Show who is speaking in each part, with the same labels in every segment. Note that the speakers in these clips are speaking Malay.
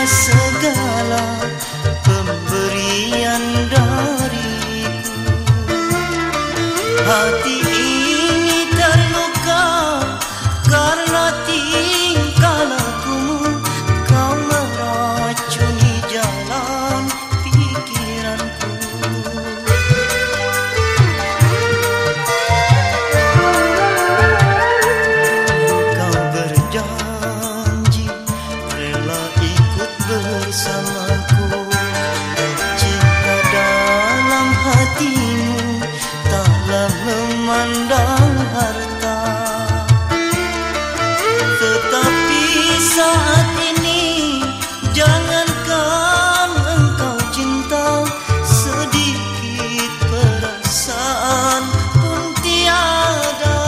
Speaker 1: segala pemberian dariku. Hati ini terluka karena tingkah lakumu. Kau meracuni jalan pikiranku. Kau berjanji rela ikut bersamaku jika dalam hatimu taklah memandang harta. Tetapi saat ini jangankan engkau cinta, sedikit perasaan pun tiada.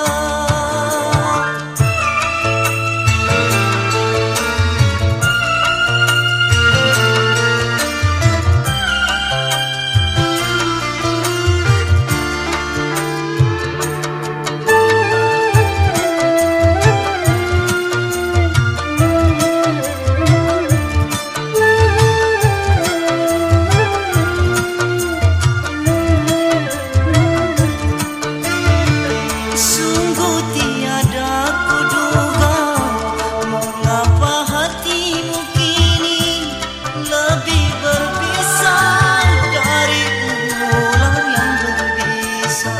Speaker 1: Sungguh tiada kuduga mengapa hatimu kini lebih berbisa dari ular yang berbisa.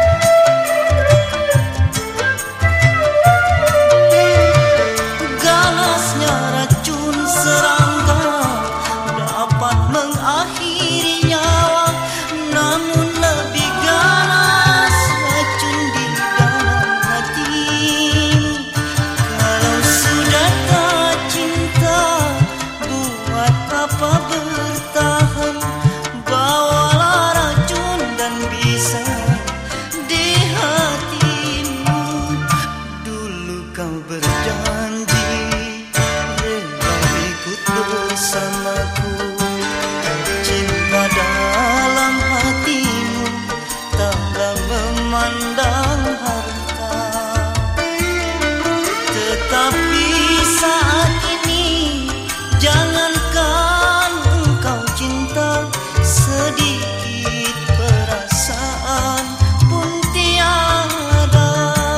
Speaker 1: Galasnya racun serangga dapat mengakhiri nyawa, namun lebih ganas racun di dalam hatimu. Kalau sudah tak cinta, buat apa bertahan? Bawalah racun dan bisa di hatimu. Dulu kau berjanji rela ikut bersamaku jika dalam hatimu taklah memandang harta. Tetapi saat ini jangankan engkau cinta, sedikit perasaan pun tiada.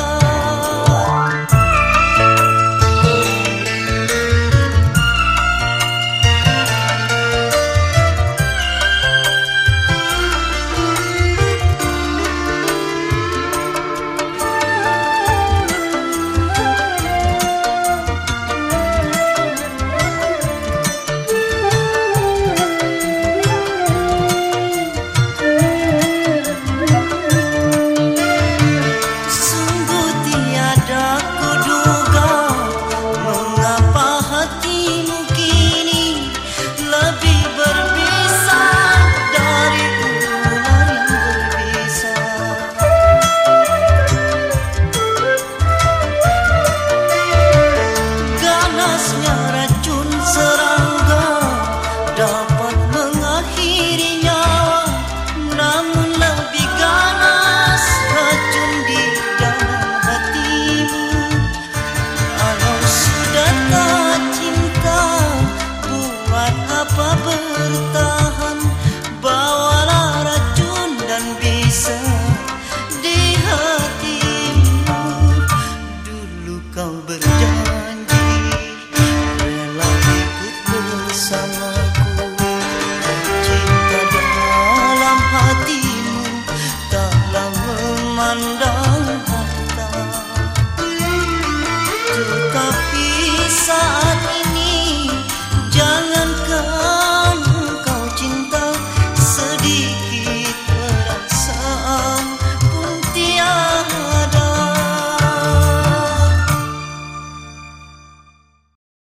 Speaker 1: Sungguh tiada kuduga mengapa hatimu kini lebih berbisa dari ular yang berbisa. Ganasnya